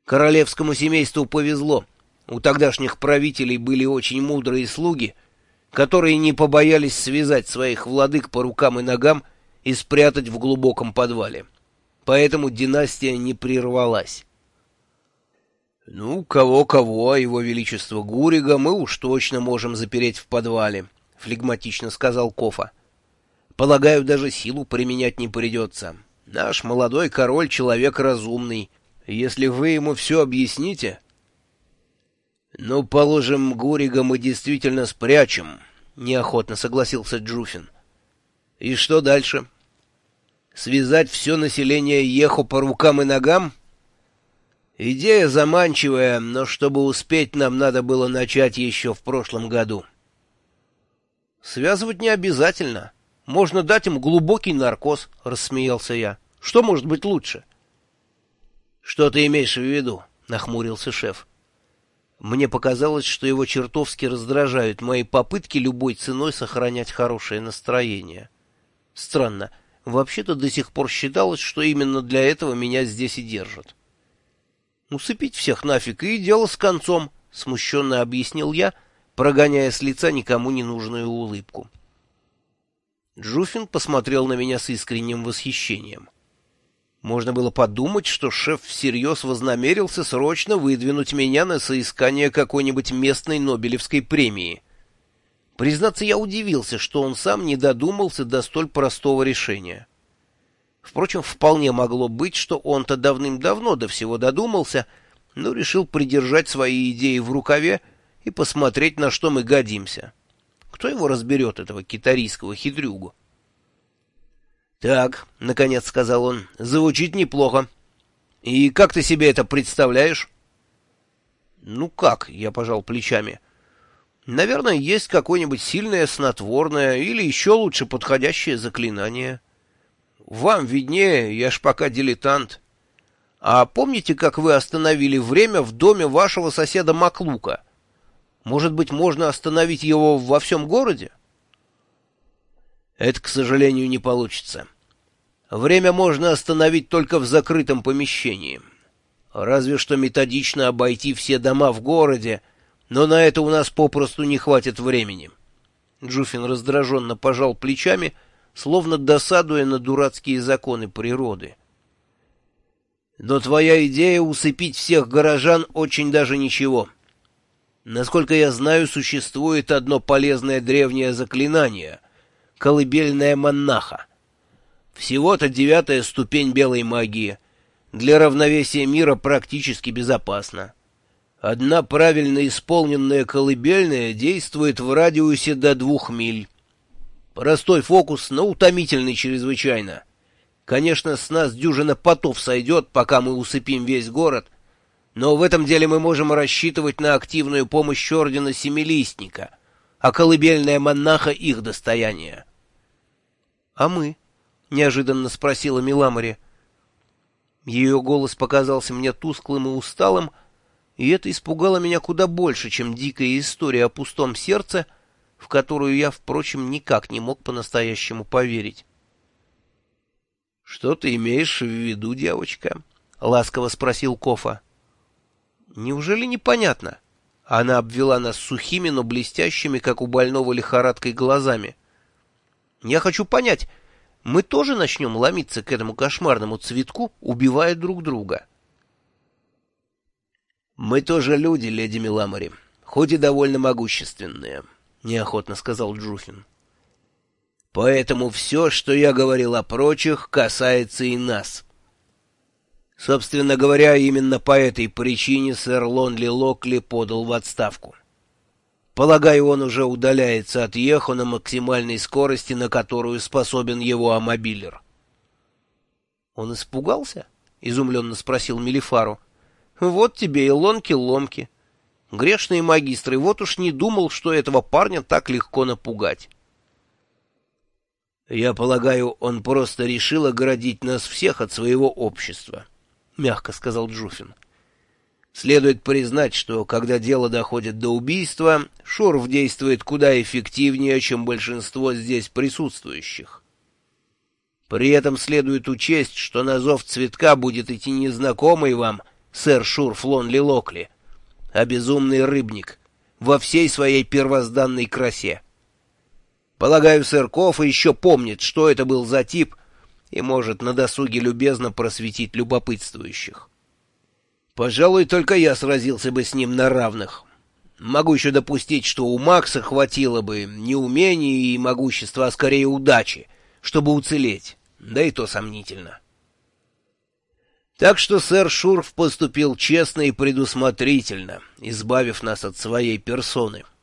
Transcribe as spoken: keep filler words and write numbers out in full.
Королевскому семейству повезло. У тогдашних правителей были очень мудрые слуги, которые не побоялись связать своих владык по рукам и ногам и спрятать в глубоком подвале. Поэтому династия не прервалась. «Ну, кого-кого, а его величество Гурига мы уж точно можем запереть в подвале», — флегматично сказал Кофа. «Полагаю, даже силу применять не придется. Наш молодой король — человек разумный. Если вы ему все объясните...» «Ну, положим, Гурига мы действительно спрячем», — неохотно согласился Джуфин. «И что дальше? Связать все население Ехо по рукам и ногам? Идея заманчивая, но чтобы успеть, нам надо было начать еще в прошлом году». «Связывать не обязательно. Можно дать им глубокий наркоз», — рассмеялся я. «Что может быть лучше?» «Что ты имеешь в виду?» — нахмурился шеф. Мне показалось, что его чертовски раздражают мои попытки любой ценой сохранять хорошее настроение. Странно, вообще-то до сих пор считалось, что именно для этого меня здесь и держат. «Усыпить всех нафиг, и дело с концом», — смущенно объяснил я, прогоняя с лица никому не нужную улыбку. Джуфин посмотрел на меня с искренним восхищением. Можно было подумать, что шеф всерьез вознамерился срочно выдвинуть меня на соискание какой-нибудь местной Нобелевской премии. Признаться, я удивился, что он сам не додумался до столь простого решения. Впрочем, вполне могло быть, что он-то давным-давно до всего додумался, но решил придержать свои идеи в рукаве и посмотреть, на что мы годимся. Кто его разберет, этого китарийского хитрюгу? «Так», — наконец сказал он, — «звучит неплохо. И как ты себе это представляешь?» «Ну как?» — я пожал плечами. «Наверное, есть какое-нибудь сильное снотворное или еще лучше подходящее заклинание. Вам виднее, я ж пока дилетант. А помните, как вы остановили время в доме вашего соседа Маклука? Может быть, можно остановить его во всем городе?» «Это, к сожалению, не получится. Время можно остановить только в закрытом помещении. Разве что методично обойти все дома в городе, но на это у нас попросту не хватит времени». Джуфин раздраженно пожал плечами, словно досадуя на дурацкие законы природы. «Но твоя идея усыпить всех горожан очень даже ничего. Насколько я знаю, существует одно полезное древнее заклинание — колыбельная монаха. Всего-то девятая ступень белой магии. Для равновесия мира практически безопасна. Одна правильно исполненная колыбельная действует в радиусе до двух миль. Простой фокус, но утомительный чрезвычайно. Конечно, с нас дюжина потов сойдет, пока мы усыпим весь город, но в этом деле мы можем рассчитывать на активную помощь Ордена Семилистника, а колыбельная монаха — их достояние. — А мы? — неожиданно спросила Миламори. Ее голос показался мне тусклым и усталым, и это испугало меня куда больше, чем дикая история о пустом сердце, в которую я, впрочем, никак не мог по-настоящему поверить. — Что ты имеешь в виду, девочка? — ласково спросил Кофа. — Неужели непонятно? Она обвела нас сухими, но блестящими, как у больного лихорадкой, глазами. Я хочу понять, мы тоже начнем ломиться к этому кошмарному цветку, убивая друг друга? — Мы тоже люди, леди Миламори, хоть и довольно могущественные, — неохотно сказал Джуфин. — Поэтому все, что я говорил о прочих, касается и нас. Собственно говоря, именно по этой причине сэр Лонли Локли подал в отставку. Полагаю, он уже удаляется от Ехо на максимальной скорости, на которую способен его амобилер. — Он испугался? — изумленно спросил Мелифару. — Вот тебе и ломки-ломки. Грешные магистры, вот уж не думал, что этого парня так легко напугать. — Я полагаю, он просто решил оградить нас всех от своего общества, — мягко сказал Джуфин. Следует признать, что когда дело доходит до убийства, Шурф действует куда эффективнее, чем большинство здесь присутствующих. При этом следует учесть, что на зов цветка будет идти незнакомый вам, сэр Шурф Лонли Локли, а безумный рыбник во всей своей первозданной красе. Полагаю, сэр Кофа еще помнит, что это был за тип, и может на досуге любезно просветить любопытствующих. Пожалуй, только я сразился бы с ним на равных. Могу еще допустить, что у Макса хватило бы не умения и могущества, а скорее удачи, чтобы уцелеть, да и то сомнительно. Так что сэр Шурф поступил честно и предусмотрительно, избавив нас от своей персоны.